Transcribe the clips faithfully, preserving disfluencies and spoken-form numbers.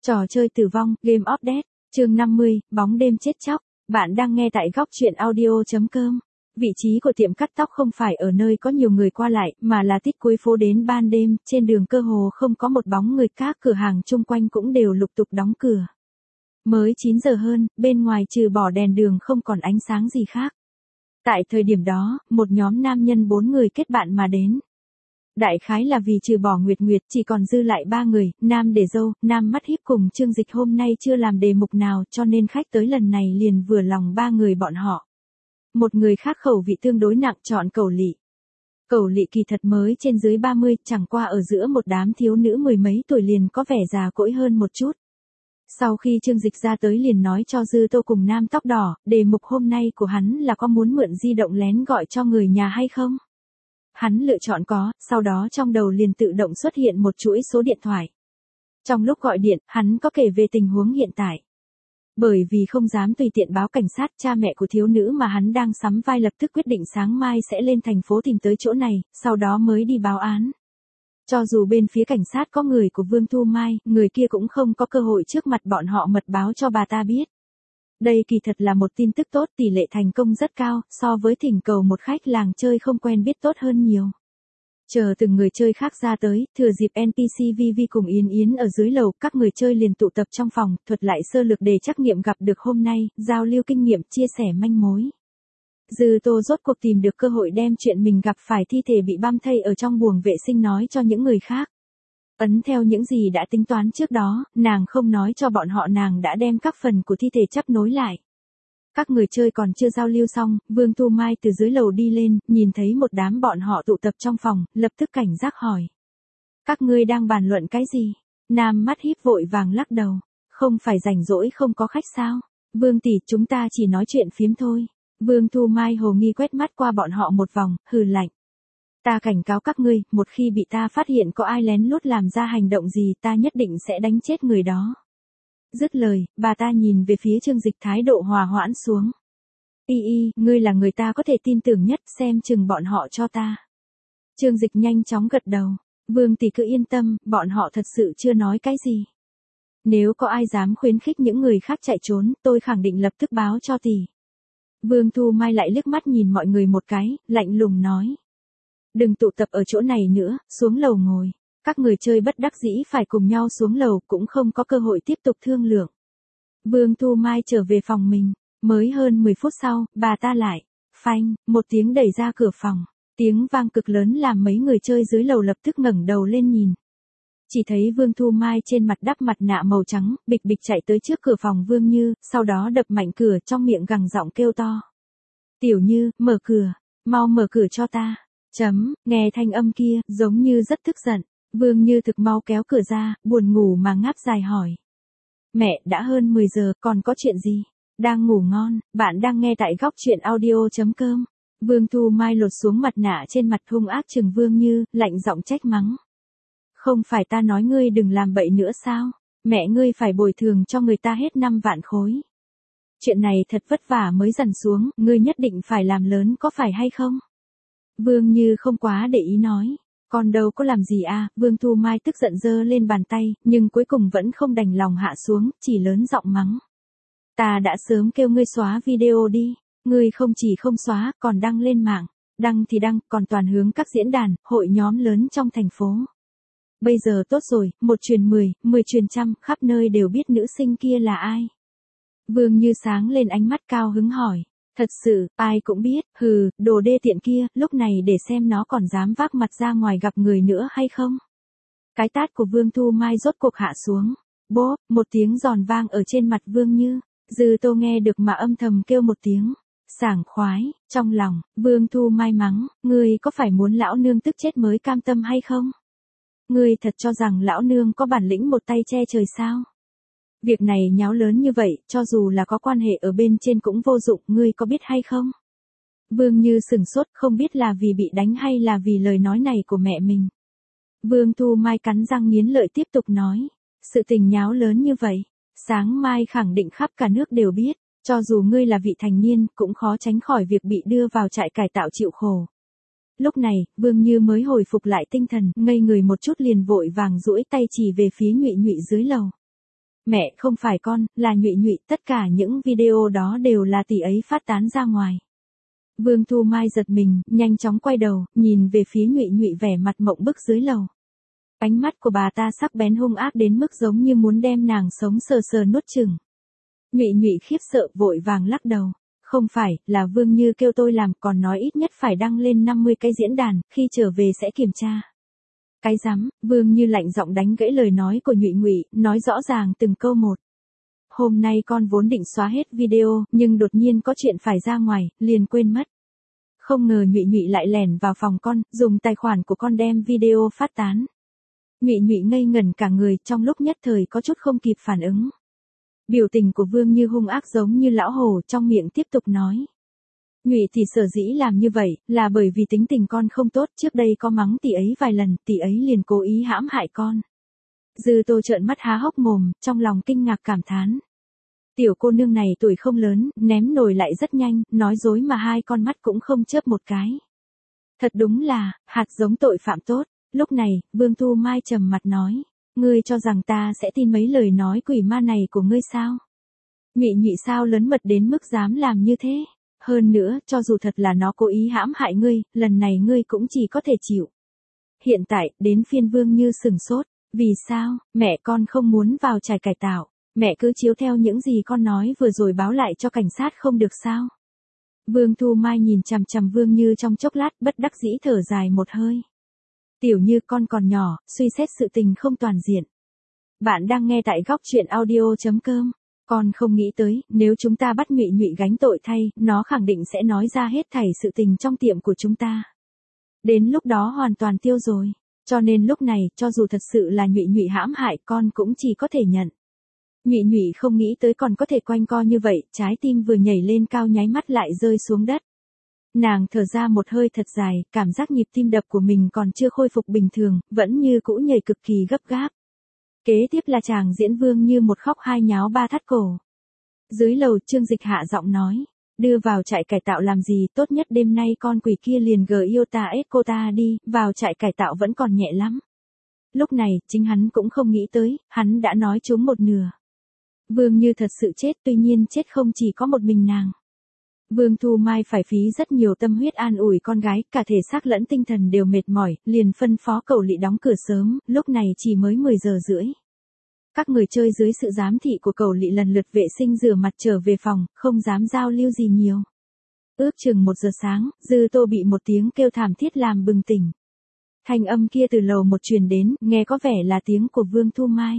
Trò chơi tử vong, Game of Death, chương năm mươi, bóng đêm chết chóc. Bạn đang nghe tại góc truyện audio.com. Vị trí của tiệm cắt tóc không phải ở nơi có nhiều người qua lại, mà là tít cuối phố đến ban đêm, trên đường cơ hồ không có một bóng người, các cửa hàng chung quanh cũng đều lục tục đóng cửa. Mới chín giờ hơn, bên ngoài trừ bỏ đèn đường không còn ánh sáng gì khác. Tại thời điểm đó, một nhóm nam nhân bốn người kết bạn mà đến. Đại khái là vì trừ bỏ Nguyệt Nguyệt chỉ còn dư lại ba người, Nam Để Dâu, Nam Mắt Híp cùng Trương Dịch hôm nay chưa làm đề mục nào cho nên khách tới lần này liền vừa lòng ba người bọn họ. Một người khác khẩu vị tương đối nặng chọn Cẩu Lị. Cẩu Lị kỳ thật mới trên dưới ba mươi, chẳng qua ở giữa một đám thiếu nữ mười mấy tuổi liền có vẻ già cỗi hơn một chút. Sau khi Trương Dịch ra tới liền nói cho Dư Tô cùng Nam Tóc Đỏ, đề mục hôm nay của hắn là có muốn mượn di động lén gọi cho người nhà hay không? Hắn lựa chọn có, sau đó trong đầu liền tự động xuất hiện một chuỗi số điện thoại. Trong lúc gọi điện, hắn có kể về tình huống hiện tại. Bởi vì không dám tùy tiện báo cảnh sát, cha mẹ của thiếu nữ mà hắn đang sắm vai lập tức quyết định sáng mai sẽ lên thành phố tìm tới chỗ này, sau đó mới đi báo án. Cho dù bên phía cảnh sát có người của Vương Thu Mai, người kia cũng không có cơ hội trước mặt bọn họ mật báo cho bà ta biết. Đây kỳ thật là một tin tức tốt, tỷ lệ thành công rất cao, so với thỉnh cầu một khách làng chơi không quen biết tốt hơn nhiều. Chờ từng người chơi khác ra tới, thừa dịp en pê xê Vi Vi cùng Yến Yến ở dưới lầu, các người chơi liền tụ tập trong phòng, thuật lại sơ lược đề trắc nghiệm gặp được hôm nay, giao lưu kinh nghiệm, chia sẻ manh mối. Dư Tô rốt cuộc tìm được cơ hội đem chuyện mình gặp phải thi thể bị băm thây ở trong buồng vệ sinh nói cho những người khác. Ấn theo những gì đã tính toán trước đó, nàng không nói cho bọn họ nàng đã đem các phần của thi thể chấp nối lại. Các người chơi còn chưa giao lưu xong, Vương Thu Mai từ dưới lầu đi lên, nhìn thấy một đám bọn họ tụ tập trong phòng, lập tức cảnh giác hỏi. Các ngươi đang bàn luận cái gì? Nam Mắt Híp vội vàng lắc đầu. Không phải rảnh rỗi không có khách sao? Vương tỷ, chúng ta chỉ nói chuyện phiếm thôi. Vương Thu Mai hồ nghi quét mắt qua bọn họ một vòng, hừ lạnh. Ta cảnh cáo các ngươi, một khi bị ta phát hiện có ai lén lút làm ra hành động gì ta nhất định sẽ đánh chết người đó. Dứt lời, bà ta nhìn về phía Trương Dịch thái độ hòa hoãn xuống. Y y, ngươi là người ta có thể tin tưởng nhất, xem chừng bọn họ cho ta. Trương Dịch nhanh chóng gật đầu. Vương tỷ cứ yên tâm, bọn họ thật sự chưa nói cái gì. Nếu có ai dám khuyến khích những người khác chạy trốn, tôi khẳng định lập tức báo cho tỷ. Vương Thu Mai lại liếc mắt nhìn mọi người một cái, lạnh lùng nói. Đừng tụ tập ở chỗ này nữa, xuống lầu ngồi. Các người chơi bất đắc dĩ phải cùng nhau xuống lầu, cũng không có cơ hội tiếp tục thương lượng. Vương Thu Mai trở về phòng mình, mới hơn mười phút sau, bà ta lại, phanh, một tiếng đẩy ra cửa phòng. Tiếng vang cực lớn làm mấy người chơi dưới lầu lập tức ngẩng đầu lên nhìn. Chỉ thấy Vương Thu Mai trên mặt đắp mặt nạ màu trắng, bịch bịch chạy tới trước cửa phòng Vương Như, sau đó đập mạnh cửa trong miệng gằn giọng kêu to. Tiểu Như, mở cửa, mau mở cửa cho ta. Chấm, nghe thanh âm kia, giống như rất tức giận. Vương Như thực mau kéo cửa ra, buồn ngủ mà ngáp dài hỏi. Mẹ, đã hơn mười giờ, còn có chuyện gì? Đang ngủ ngon, bạn đang nghe tại góc truyện audio.com. Vương Thu Mai lột xuống mặt nạ trên mặt hung ác trừng Vương Như, lạnh giọng trách mắng. Không phải ta nói ngươi đừng làm bậy nữa sao? Mẹ ngươi phải bồi thường cho người ta hết năm vạn khối. Chuyện này thật vất vả mới dằn xuống, ngươi nhất định phải làm lớn có phải hay không? Vương Như không quá để ý nói. Còn đâu có làm gì à, Vương Thu Mai tức giận giơ lên bàn tay, nhưng cuối cùng vẫn không đành lòng hạ xuống, chỉ lớn giọng mắng. Ta đã sớm kêu ngươi xóa video đi, ngươi không chỉ không xóa, còn đăng lên mạng, đăng thì đăng, còn toàn hướng các diễn đàn, hội nhóm lớn trong thành phố. Bây giờ tốt rồi, một truyền mười, mười truyền trăm, khắp nơi đều biết nữ sinh kia là ai. Vương Như sáng lên ánh mắt cao hứng hỏi. Thật sự, ai cũng biết, hừ, đồ đê tiện kia, lúc này để xem nó còn dám vác mặt ra ngoài gặp người nữa hay không. Cái tát của Vương Thu Mai rốt cuộc hạ xuống. Bốp, một tiếng giòn vang ở trên mặt Vương Như. Dư Tô nghe được mà âm thầm kêu một tiếng. Sảng khoái, trong lòng, Vương Thu Mai mắng, ngươi có phải muốn lão nương tức chết mới cam tâm hay không? Ngươi thật cho rằng lão nương có bản lĩnh một tay che trời sao? Việc này nháo lớn như vậy, cho dù là có quan hệ ở bên trên cũng vô dụng, ngươi có biết hay không? Vương Như sừng sốt, không biết là vì bị đánh hay là vì lời nói này của mẹ mình. Vương Thu Mai cắn răng nghiến lợi tiếp tục nói, sự tình nháo lớn như vậy, sáng mai khẳng định khắp cả nước đều biết, cho dù ngươi là vị thành niên, cũng khó tránh khỏi việc bị đưa vào trại cải tạo chịu khổ. Lúc này, Vương Như mới hồi phục lại tinh thần, ngây người một chút liền vội vàng duỗi tay chỉ về phía Nhụy Nhụy dưới lầu. Mẹ, không phải con, là Nhụy Nhụy, tất cả những video đó đều là tỷ ấy phát tán ra ngoài. Vương Thu Mai giật mình, nhanh chóng quay đầu, nhìn về phía Nhụy Nhụy vẻ mặt mộng bức dưới lầu. Ánh mắt của bà ta sắc bén hung ác đến mức giống như muốn đem nàng sống sờ sờ nuốt chửng. Nhụy Nhụy khiếp sợ vội vàng lắc đầu. Không phải, là Vương Như kêu tôi làm, còn nói ít nhất phải đăng lên năm mươi cái diễn đàn, khi trở về sẽ kiểm tra. Cái rắm, Vương Như lạnh giọng đánh gãy lời nói của Nhụy Nhụy, nói rõ ràng từng câu một. Hôm nay con vốn định xóa hết video, nhưng đột nhiên có chuyện phải ra ngoài, liền quên mất. Không ngờ Nhụy Nhụy lại lẻn vào phòng con, dùng tài khoản của con đem video phát tán. Nhụy Nhụy ngây ngẩn cả người, trong lúc nhất thời có chút không kịp phản ứng. Biểu tình của Vương Như hung ác giống như lão hổ, trong miệng tiếp tục nói. Nhụy thì sở dĩ làm như vậy, là bởi vì tính tình con không tốt, trước đây có mắng tỷ ấy vài lần, tỷ ấy liền cố ý hãm hại con. Dư Tô trợn mắt há hốc mồm, trong lòng kinh ngạc cảm thán. Tiểu cô nương này tuổi không lớn, ném nổi lại rất nhanh, nói dối mà hai con mắt cũng không chớp một cái. Thật đúng là, hạt giống tội phạm tốt. Lúc này, Vương Thu Mai trầm mặt nói. Ngươi cho rằng ta sẽ tin mấy lời nói quỷ ma này của ngươi sao? Nhụy Nhụy sao lớn mật đến mức dám làm như thế? Hơn nữa, cho dù thật là nó cố ý hãm hại ngươi, lần này ngươi cũng chỉ có thể chịu. Hiện tại, đến phiên Vương Như sừng sốt. Vì sao, mẹ con không muốn vào trại cải tạo? Mẹ cứ chiếu theo những gì con nói vừa rồi báo lại cho cảnh sát không được sao? Vương Thu Mai nhìn chằm chằm Vương Như trong chốc lát, bất đắc dĩ thở dài một hơi. Tiểu Như, con còn nhỏ, suy xét sự tình không toàn diện. Bạn đang nghe tại góc truyện audio chấm com. Con không nghĩ tới, nếu chúng ta bắt Nhụy Nhụy gánh tội thay, nó khẳng định sẽ nói ra hết thảy sự tình trong tiệm của chúng ta. Đến lúc đó hoàn toàn tiêu rồi. Cho nên lúc này, cho dù thật sự là Nhụy Nhụy hãm hại, con cũng chỉ có thể nhận. Nhụy Nhụy không nghĩ tới còn có thể quanh co như vậy, trái tim vừa nhảy lên cao nháy mắt lại rơi xuống đất. Nàng thở ra một hơi thật dài, cảm giác nhịp tim đập của mình còn chưa khôi phục bình thường, vẫn như cũ nhảy cực kỳ gấp gáp. Kế tiếp là chàng diễn Vương Như một khóc hai nháo ba thắt cổ. Dưới lầu Trương Dịch hạ giọng nói, đưa vào trại cải tạo làm gì, tốt nhất đêm nay con quỷ kia liền gờ yêu ta ết cô ta đi, vào trại cải tạo vẫn còn nhẹ lắm. Lúc này, chính hắn cũng không nghĩ tới, hắn đã nói trúng một nửa. Vương Như thật sự chết, tuy nhiên chết không chỉ có một mình nàng. Vương Thu Mai phải phí rất nhiều tâm huyết an ủi con gái, cả thể xác lẫn tinh thần đều mệt mỏi, liền phân phó Cẩu Lị đóng cửa sớm, lúc này chỉ mới mười giờ rưỡi. Các người chơi dưới sự giám thị của Cẩu Lị lần lượt vệ sinh rửa mặt trở về phòng, không dám giao lưu gì nhiều. Ước chừng một giờ sáng, Dư Tô bị một tiếng kêu thảm thiết làm bừng tỉnh. Thanh âm kia từ lầu một truyền đến, nghe có vẻ là tiếng của Vương Thu Mai.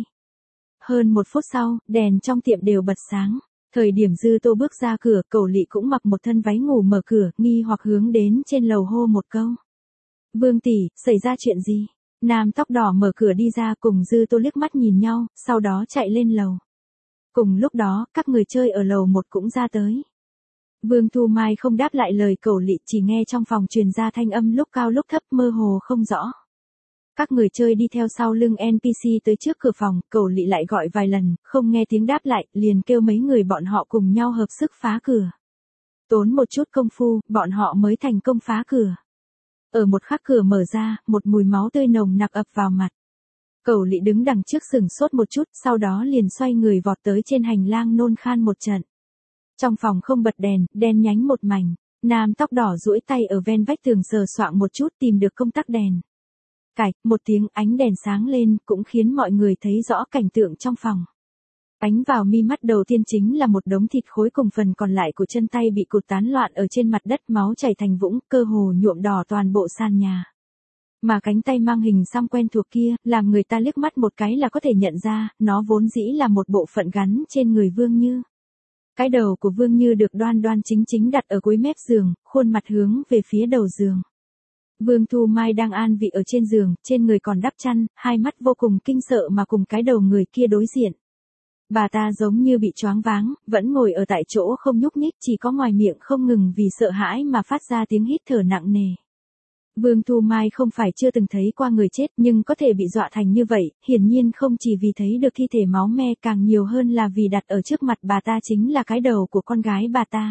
Hơn một phút sau, đèn trong tiệm đều bật sáng. Thời điểm Dư Tô bước ra cửa, Cẩu Lị cũng mặc một thân váy ngủ mở cửa, nghi hoặc hướng đến trên lầu hô một câu. Vương tỷ, xảy ra chuyện gì? Nam tóc đỏ mở cửa đi ra cùng Dư Tô liếc mắt nhìn nhau, sau đó chạy lên lầu. Cùng lúc đó, các người chơi ở lầu một cũng ra tới. Vương Thu Mai không đáp lại lời Cẩu Lị, chỉ nghe trong phòng truyền ra thanh âm lúc cao lúc thấp mơ hồ không rõ. Các người chơi đi theo sau lưng en pê xê tới trước cửa phòng, Cẩu Lị lại gọi vài lần, không nghe tiếng đáp lại, liền kêu mấy người bọn họ cùng nhau hợp sức phá cửa. Tốn một chút công phu, bọn họ mới thành công phá cửa. Ở một khắc cửa mở ra, một mùi máu tươi nồng nặc ập vào mặt. Cẩu Lị đứng đằng trước sừng sốt một chút, sau đó liền xoay người vọt tới trên hành lang nôn khan một trận. Trong phòng không bật đèn, đen nhánh một mảnh. Nam tóc đỏ duỗi tay ở ven vách tường sờ soạng một chút tìm được công tắc đèn. Cạch, một tiếng ánh đèn sáng lên cũng khiến mọi người thấy rõ cảnh tượng trong phòng. Ánh vào mi mắt đầu tiên chính là một đống thịt khối cùng phần còn lại của chân tay bị cụt tán loạn ở trên mặt đất, máu chảy thành vũng, cơ hồ nhuộm đỏ toàn bộ sàn nhà. Mà cánh tay mang hình xăm quen thuộc kia, làm người ta liếc mắt một cái là có thể nhận ra, nó vốn dĩ là một bộ phận gắn trên người Vương Như. Cái đầu của Vương Như được đoan đoan chính chính đặt ở cuối mép giường, khuôn mặt hướng về phía đầu giường. Vương Thu Mai đang an vị ở trên giường, trên người còn đắp chăn, hai mắt vô cùng kinh sợ mà cùng cái đầu người kia đối diện. Bà ta giống như bị choáng váng, vẫn ngồi ở tại chỗ không nhúc nhích, chỉ có ngoài miệng không ngừng vì sợ hãi mà phát ra tiếng hít thở nặng nề. Vương Thu Mai không phải chưa từng thấy qua người chết, nhưng có thể bị dọa thành như vậy, hiển nhiên không chỉ vì thấy được thi thể máu me, càng nhiều hơn là vì đặt ở trước mặt bà ta chính là cái đầu của con gái bà ta.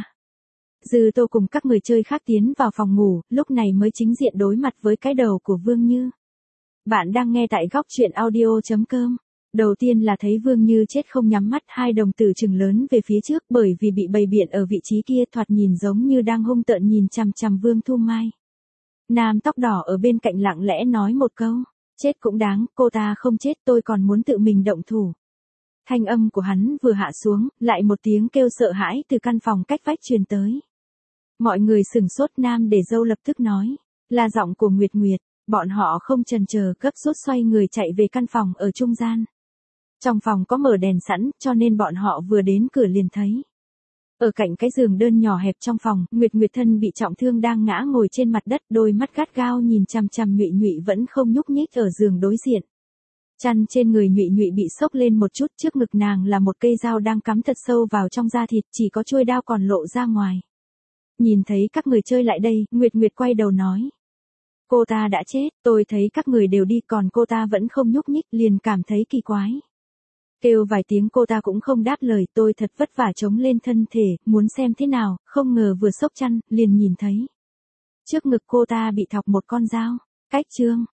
Dư Tô cùng các người chơi khác tiến vào phòng ngủ, lúc này mới chính diện đối mặt với cái đầu của Vương Như. Bạn đang nghe tại góc truyện audio chấm com. Đầu tiên là thấy Vương Như chết không nhắm mắt, hai đồng tử trừng lớn về phía trước bởi vì bị bày biện ở vị trí kia thoạt nhìn giống như đang hung tợn nhìn chằm chằm Vương Thu Mai. Nam tóc đỏ ở bên cạnh lặng lẽ nói một câu, chết cũng đáng, cô ta không chết tôi còn muốn tự mình động thủ. Thanh âm của hắn vừa hạ xuống, lại một tiếng kêu sợ hãi từ căn phòng cách vách truyền tới. Mọi người sửng sốt, Nam để dâu lập tức nói, là giọng của Nguyệt Nguyệt, bọn họ không chần chờ gấp rút xoay người chạy về căn phòng ở trung gian. Trong phòng có mở đèn sẵn, cho nên bọn họ vừa đến cửa liền thấy. Ở cạnh cái giường đơn nhỏ hẹp trong phòng, Nguyệt Nguyệt thân bị trọng thương đang ngã ngồi trên mặt đất, đôi mắt gắt gao nhìn chằm chằm Nhụy Nhụy vẫn không nhúc nhích ở giường đối diện. Chăn trên người Nhụy Nhụy bị xốc lên một chút, trước ngực nàng là một cây dao đang cắm thật sâu vào trong da thịt, chỉ có chuôi đao còn lộ ra ngoài. Nhìn thấy các người chơi lại đây, Nguyệt Nguyệt quay đầu nói. Cô ta đã chết, tôi thấy các người đều đi còn cô ta vẫn không nhúc nhích, liền cảm thấy kỳ quái. Kêu vài tiếng cô ta cũng không đáp lời, tôi thật vất vả chống lên thân thể, muốn xem thế nào, không ngờ vừa xốc chăn, liền nhìn thấy. Trước ngực cô ta bị thọc một con dao. Cách chương.